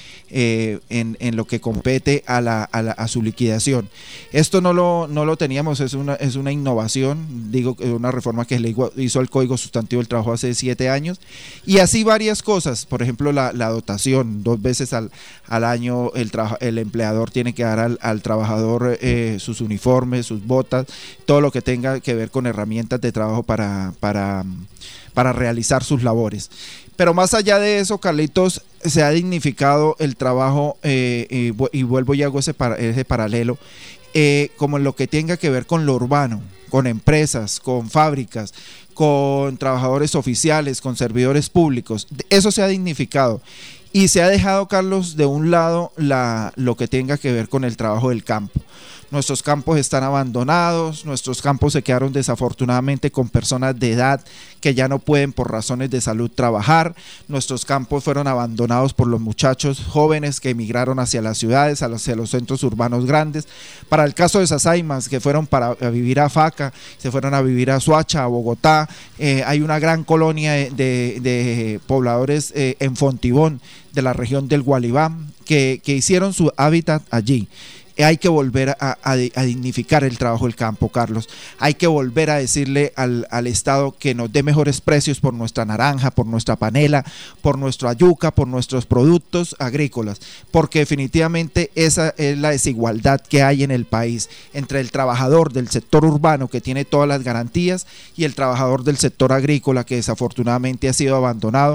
en lo que compete a su liquidación. Esto no lo teníamos, es una innovación, digo, una reforma que le hizo el Código Sustantivo del Trabajo hace 7 años, y así varias cosas. Por ejemplo, la dotación, 2 veces al año el empleador tiene que dar al trabajador sus uniformes, sus botas, todo lo que tenga que ver con herramientas de trabajo para realizar sus labores. Pero más allá de eso, Carlitos, se ha dignificado el trabajo y vuelvo y hago ese paralelo, como en lo que tenga que ver con lo urbano, con empresas, con fábricas, con trabajadores oficiales, con servidores públicos. Eso se ha dignificado. Y se ha dejado, Carlos, de un lado lo que tenga que ver con el trabajo del campo. Nuestros campos están abandonados, nuestros campos se quedaron desafortunadamente con personas de edad que ya no pueden por razones de salud trabajar. Nuestros campos fueron abandonados por los muchachos jóvenes que emigraron hacia las ciudades, hacia los centros urbanos grandes. Para el caso de Sasaimas, que fueron a vivir a Faca, se fueron a vivir a Soacha, a Bogotá. Hay una gran colonia de pobladores en Fontibón, de la región del Gualibá, que hicieron su hábitat allí. Hay que volver a dignificar el trabajo del campo, Carlos. Hay que volver a decirle al Estado que nos dé mejores precios por nuestra naranja, por nuestra panela, por nuestra yuca, por nuestros productos agrícolas, porque definitivamente esa es la desigualdad que hay en el país entre el trabajador del sector urbano, que tiene todas las garantías, y el trabajador del sector agrícola, que desafortunadamente ha sido abandonado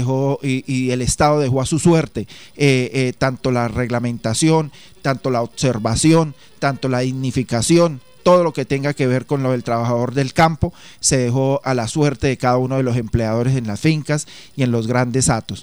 y el Estado dejó a su suerte tanto la reglamentación, tanto la observación, tanto la dignificación, todo lo que tenga que ver con lo del trabajador del campo, se dejó a la suerte de cada uno de los empleadores en las fincas y en los grandes hatos.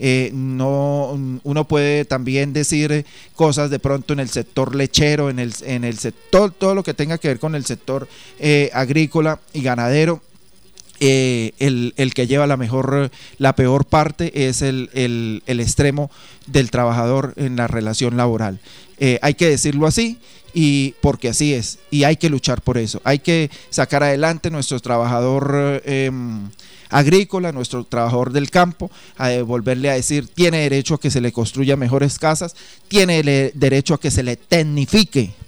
Uno puede también decir cosas de pronto en el sector lechero, en el sector, todo lo que tenga que ver con el sector agrícola y ganadero. El que lleva la peor parte es el extremo del trabajador en la relación laboral. Hay que decirlo así, y porque así es, y hay que luchar por eso. Hay que sacar adelante nuestro trabajador agrícola, nuestro trabajador del campo, a volverle a decir, tiene derecho a que se le construya mejores casas, tiene derecho a que se le tecnifique,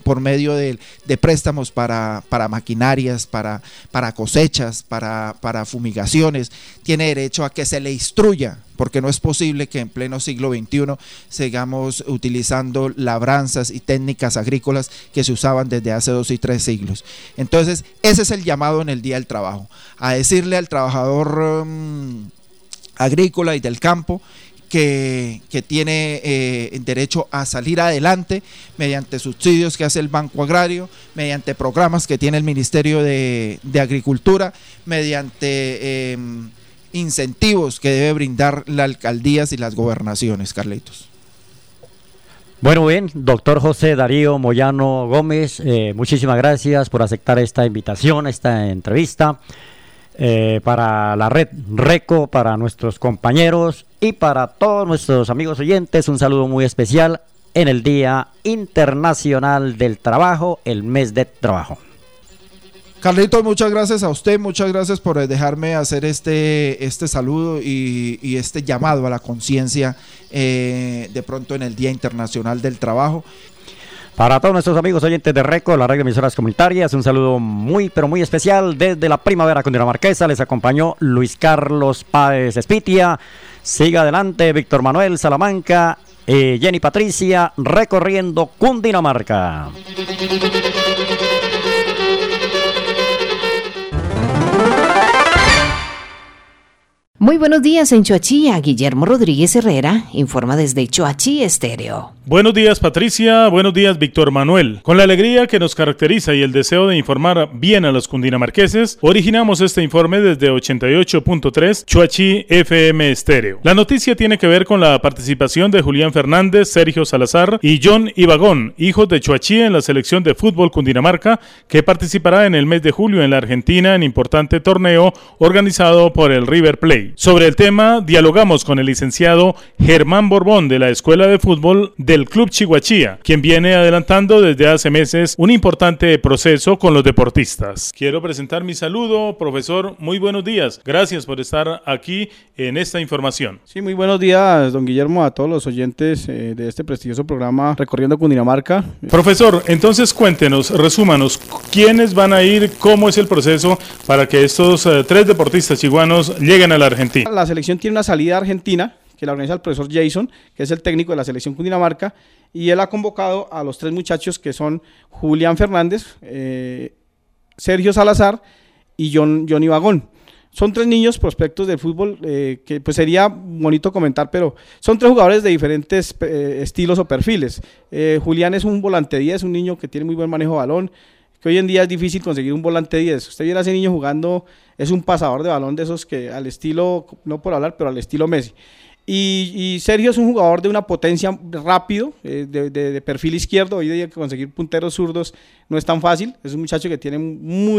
por medio de préstamos para maquinarias, para cosechas, para fumigaciones, tiene derecho a que se le instruya, porque no es posible que en pleno siglo XXI sigamos utilizando labranzas y técnicas agrícolas que se usaban desde hace 2 y 3 siglos. Entonces, ese es el llamado en el Día del Trabajo, a decirle al trabajador agrícola y del campo que tiene derecho a salir adelante mediante subsidios que hace el Banco Agrario, mediante programas que tiene el Ministerio de Agricultura, mediante incentivos que debe brindar las alcaldías y las gobernaciones, Carlitos. Bueno, bien, doctor José Darío Moyano Gómez, muchísimas gracias por aceptar esta invitación, esta entrevista. Para la red RECO, para nuestros compañeros y para todos nuestros amigos oyentes, un saludo muy especial en el Día Internacional del Trabajo, el mes de trabajo. Carlitos, muchas gracias a usted, muchas gracias por dejarme hacer este saludo y este llamado a la conciencia de pronto en el Día Internacional del Trabajo. Para todos nuestros amigos oyentes de RECO, la red de emisoras comunitarias, un saludo muy, pero muy especial desde la primavera cundinamarquesa. Les acompañó Luis Carlos Páez Espitia. Siga adelante Víctor Manuel Salamanca, Jenny Patricia, recorriendo Cundinamarca. Muy buenos días en Choachía. Guillermo Rodríguez Herrera informa desde Choachí Estéreo. Buenos días, Patricia. Buenos días, Víctor Manuel. Con la alegría que nos caracteriza y el deseo de informar bien a los cundinamarqueses, originamos este informe desde 88.3 Choachí FM Estéreo. La noticia tiene que ver con la participación de Julián Fernández, Sergio Salazar y John Ibagón, hijos de Choachí, en la selección de fútbol Cundinamarca, que participará en el mes de julio en la Argentina en importante torneo organizado por el River Plate. Sobre el tema, dialogamos con el licenciado Germán Borbón de la Escuela de Fútbol del Club Chihuachía, quien viene adelantando desde hace meses un importante proceso con los deportistas. Quiero presentar mi saludo, profesor, muy buenos días. Gracias por estar aquí en esta información. Sí, muy buenos días, don Guillermo, a todos los oyentes de este prestigioso programa Recorriendo Cundinamarca. Profesor, entonces cuéntenos, resúmanos, ¿quiénes van a ir? ¿Cómo es el proceso para que estos 3 deportistas chihuanos lleguen a la Argentina? La selección tiene una salida a Argentina que la organiza el profesor Jason, que es el técnico de la selección Cundinamarca, y él ha convocado a los 3 muchachos que son Julián Fernández, Sergio Salazar y John Ibagón. Son 3 niños prospectos de fútbol que pues sería bonito comentar, pero son 3 jugadores de diferentes estilos o perfiles. Julián es un volante 10, un niño que tiene muy buen manejo de balón, que hoy en día es difícil conseguir un volante 10. Usted viera a ese niño jugando, es un pasador de balón de esos que al estilo, no por hablar, pero al estilo Messi. Y Sergio es un jugador de una potencia rápido, de perfil izquierdo. Hoy día conseguir punteros zurdos no es tan fácil. Es un muchacho que tiene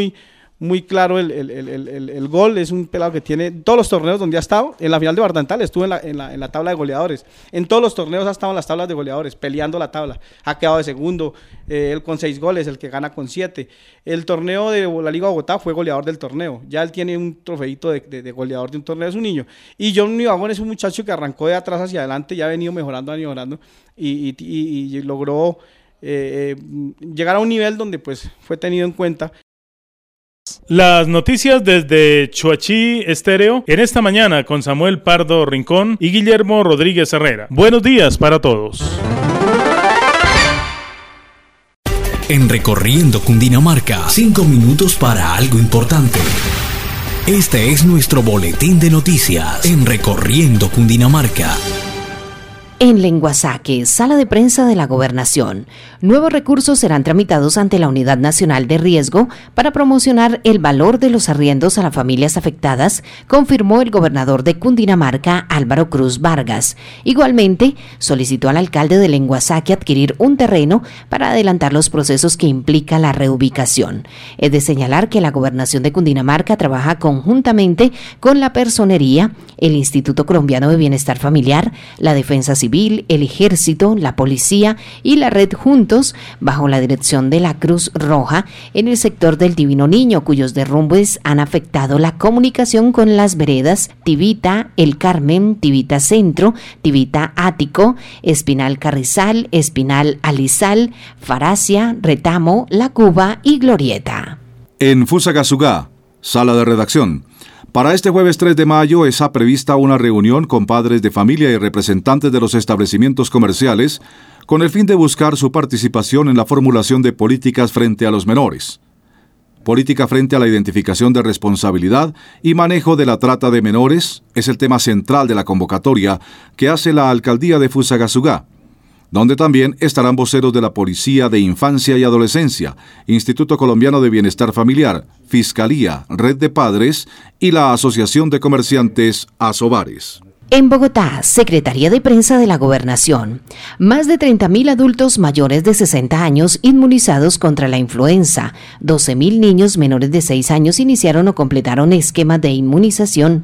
muy claro el gol. Es un pelado que tiene todos los torneos donde ha estado. En la final de Bardental estuvo en la tabla de goleadores. En todos los torneos ha estado en las tablas de goleadores, peleando la tabla. Ha quedado de segundo, él con 6 goles, el que gana con 7. El torneo de la Liga Bogotá fue goleador del torneo. Ya él tiene un trofeito de goleador de un torneo, es un niño. Y John Ibagón es un muchacho que arrancó de atrás hacia adelante, ya ha venido mejorando y logró llegar a un nivel donde pues fue tenido en cuenta. Las noticias desde Choachí Estéreo en esta mañana con Samuel Pardo Rincón y Guillermo Rodríguez Herrera. Buenos días para todos. En Recorriendo Cundinamarca, 5 minutos para algo importante. Este es nuestro boletín de noticias en Recorriendo Cundinamarca. En Lenguasaque, sala de prensa de la Gobernación, nuevos recursos serán tramitados ante la Unidad Nacional de Riesgo para promocionar el valor de los arriendos a las familias afectadas, confirmó el gobernador de Cundinamarca, Álvaro Cruz Vargas. Igualmente, solicitó al alcalde de Lenguasaque adquirir un terreno para adelantar los procesos que implica la reubicación. Es de señalar que la Gobernación de Cundinamarca trabaja conjuntamente con la Personería, el Instituto Colombiano de Bienestar Familiar, la Defensa Civil Civil, el Ejército, la Policía y la Red Juntos, bajo la dirección de la Cruz Roja, en el sector del Divino Niño, cuyos derrumbes han afectado la comunicación con las veredas Tivita, El Carmen, Tivita Centro, Tivita Ático, Espinal Carrizal, Espinal Alizal, Faracia, Retamo, La Cuba y Glorieta. En Fusagasugá, sala de redacción. Para este jueves 3 de mayo está prevista una reunión con padres de familia y representantes de los establecimientos comerciales con el fin de buscar su participación en la formulación de políticas frente a los menores. Política frente a la identificación de responsabilidad y manejo de la trata de menores es el tema central de la convocatoria que hace la Alcaldía de Fusagasugá, donde también estarán voceros de la Policía de Infancia y Adolescencia, Instituto Colombiano de Bienestar Familiar, Fiscalía, Red de Padres y la Asociación de Comerciantes Asobares. En Bogotá, Secretaría de Prensa de la Gobernación, más de 30.000 adultos mayores de 60 años inmunizados contra la influenza. 12.000 niños menores de 6 años iniciaron o completaron esquemas de inmunización.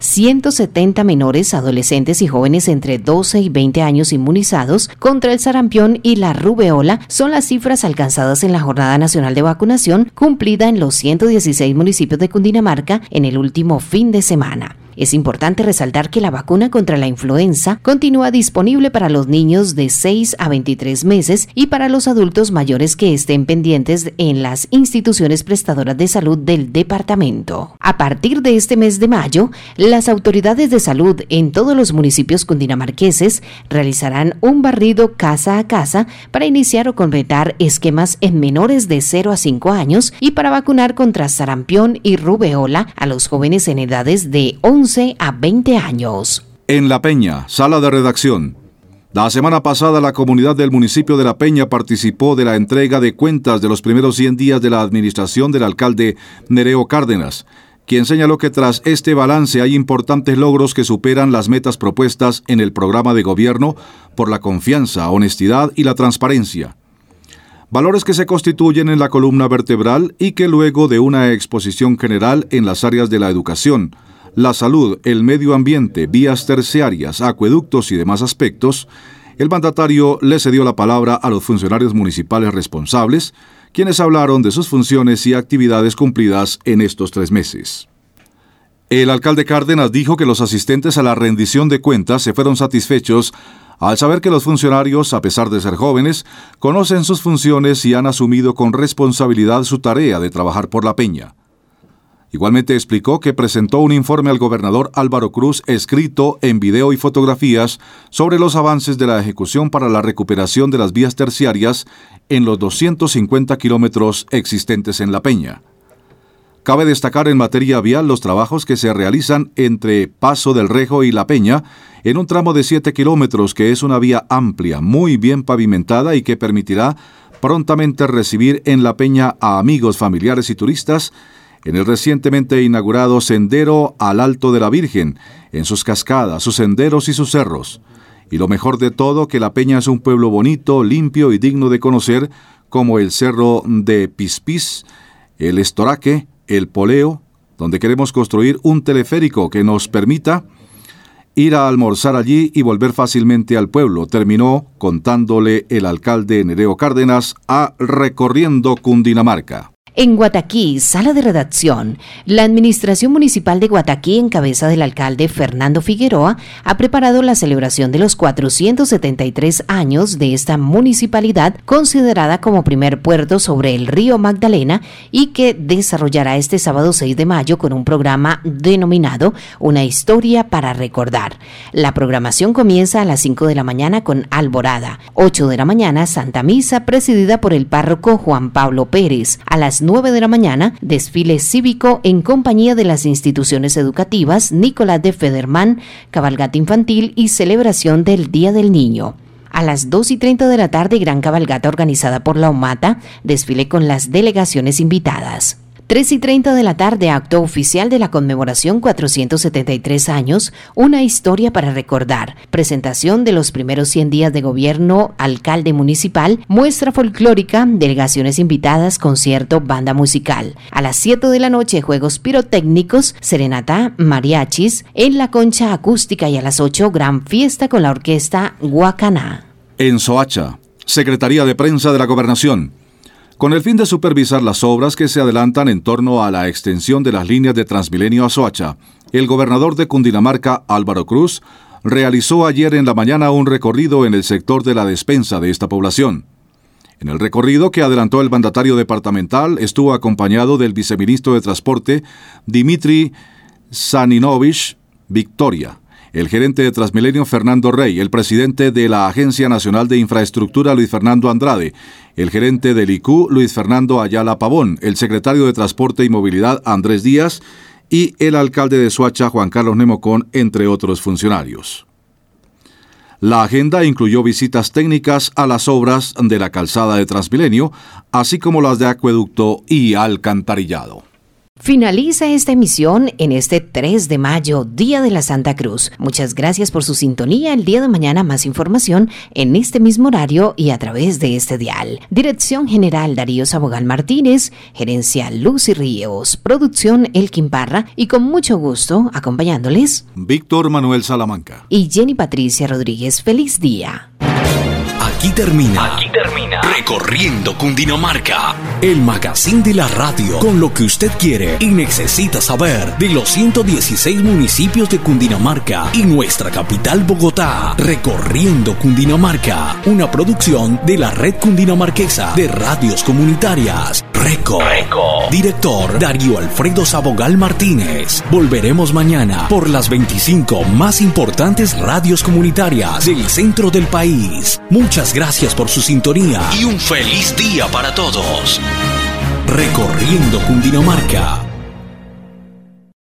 170 menores, adolescentes y jóvenes entre 12 y 20 años inmunizados contra el sarampión y la rubeola son las cifras alcanzadas en la Jornada Nacional de Vacunación cumplida en los 116 municipios de Cundinamarca en el último fin de semana. Es importante resaltar que la vacuna contra la influenza continúa disponible para los niños de 6 a 23 meses y para los adultos mayores que estén pendientes en las instituciones prestadoras de salud del departamento. A partir de este mes de mayo, las autoridades de salud en todos los municipios cundinamarqueses realizarán un barrido casa a casa para iniciar o completar esquemas en menores de 0 a 5 años y para vacunar contra sarampión y rubeola a los jóvenes en edades de 11 a 20 años. En La Peña, sala de redacción. La semana pasada la comunidad del municipio de La Peña participó de la entrega de cuentas de los primeros 100 días de la administración del alcalde Nereo Cárdenas, quien señaló que tras este balance hay importantes logros que superan las metas propuestas en el programa de gobierno por la confianza, honestidad y la transparencia. Valores que se constituyen en la columna vertebral y que luego de una exposición general en las áreas de la educación, la salud, el medio ambiente, vías terciarias, acueductos y demás aspectos, el mandatario le cedió la palabra a los funcionarios municipales responsables, quienes hablaron de sus funciones y actividades cumplidas en estos 3 meses. El alcalde Cárdenas dijo que los asistentes a la rendición de cuentas se fueron satisfechos al saber que los funcionarios, a pesar de ser jóvenes, conocen sus funciones y han asumido con responsabilidad su tarea de trabajar por La Peña. Igualmente explicó que presentó un informe al gobernador Álvaro Cruz escrito en video y fotografías sobre los avances de la ejecución para la recuperación de las vías terciarias en los 250 kilómetros existentes en La Peña. Cabe destacar en materia vial los trabajos que se realizan entre Paso del Rejo y La Peña en un tramo de 7 kilómetros que es una vía amplia, muy bien pavimentada y que permitirá prontamente recibir en La Peña a amigos, familiares y turistas en el recientemente inaugurado Sendero al Alto de la Virgen, en sus cascadas, sus senderos y sus cerros. Y lo mejor de todo, que La Peña es un pueblo bonito, limpio y digno de conocer, como el Cerro de Pispís, el Estoraque, el Poleo, donde queremos construir un teleférico que nos permita ir a almorzar allí y volver fácilmente al pueblo, terminó contándole el alcalde Nereo Cárdenas a Recorriendo Cundinamarca. En Guataquí, sala de redacción, la Administración Municipal de Guataquí, en cabeza del alcalde Fernando Figueroa, ha preparado la celebración de los 473 años de esta municipalidad, considerada como primer puerto sobre el río Magdalena y que desarrollará este sábado 6 de mayo con un programa denominado Una historia para recordar. La programación comienza a las 5 de la mañana con Alborada, 8 de la mañana Santa Misa presidida por el párroco Juan Pablo Pérez, a las 9 de la mañana, desfile cívico en compañía de las instituciones educativas Nicolás de Federman, cabalgata infantil y celebración del Día del Niño. A las 2:30 de la tarde, gran cabalgata organizada por la OMATA, desfile con las delegaciones invitadas. 3:30 de la tarde, acto oficial de la conmemoración 473 años, una historia para recordar. Presentación de los primeros 100 días de gobierno, alcalde municipal, muestra folclórica, delegaciones invitadas, concierto, banda musical. A las 7 de la noche, juegos pirotécnicos, serenata, mariachis, en la concha acústica, y a las 8, gran fiesta con la orquesta Guacaná. En Soacha, Secretaría de Prensa de la Gobernación. Con el fin de supervisar las obras que se adelantan en torno a la extensión de las líneas de Transmilenio a Soacha, el gobernador de Cundinamarca, Álvaro Cruz, realizó ayer en la mañana un recorrido en el sector de la despensa de esta población. En el recorrido que adelantó el mandatario departamental, estuvo acompañado del viceministro de Transporte, Dimitri Saninovich Victoria, el gerente de Transmilenio, Fernando Rey, el presidente de la Agencia Nacional de Infraestructura, Luis Fernando Andrade, el gerente del IQ, Luis Fernando Ayala Pavón, el secretario de Transporte y Movilidad, Andrés Díaz, y el alcalde de Soacha, Juan Carlos Nemocón, entre otros funcionarios. La agenda incluyó visitas técnicas a las obras de la calzada de Transmilenio, así como las de acueducto y alcantarillado. Finaliza esta emisión en este 3 de mayo, Día de la Santa Cruz. Muchas gracias por su sintonía. El día de mañana más información en este mismo horario y a través de este dial. Dirección General Darío Sabogal Martínez, Gerencia Lucy Ríos, Producción Elkin Parra, y con mucho gusto acompañándoles Víctor Manuel Salamanca y Jenny Patricia Rodríguez. Feliz día. Aquí termina Recorriendo Cundinamarca, el magazine de la radio, con lo que usted quiere y necesita saber de los 116 municipios de Cundinamarca y nuestra capital Bogotá. Recorriendo Cundinamarca, una producción de la Red Cundinamarquesa de Radios Comunitarias. Reco. Director Darío Alfredo Sabogal Martínez. Volveremos mañana por las 25 más importantes radios comunitarias del centro del país. Muchas gracias por su sintonía y un feliz día para todos. Recorriendo Cundinamarca.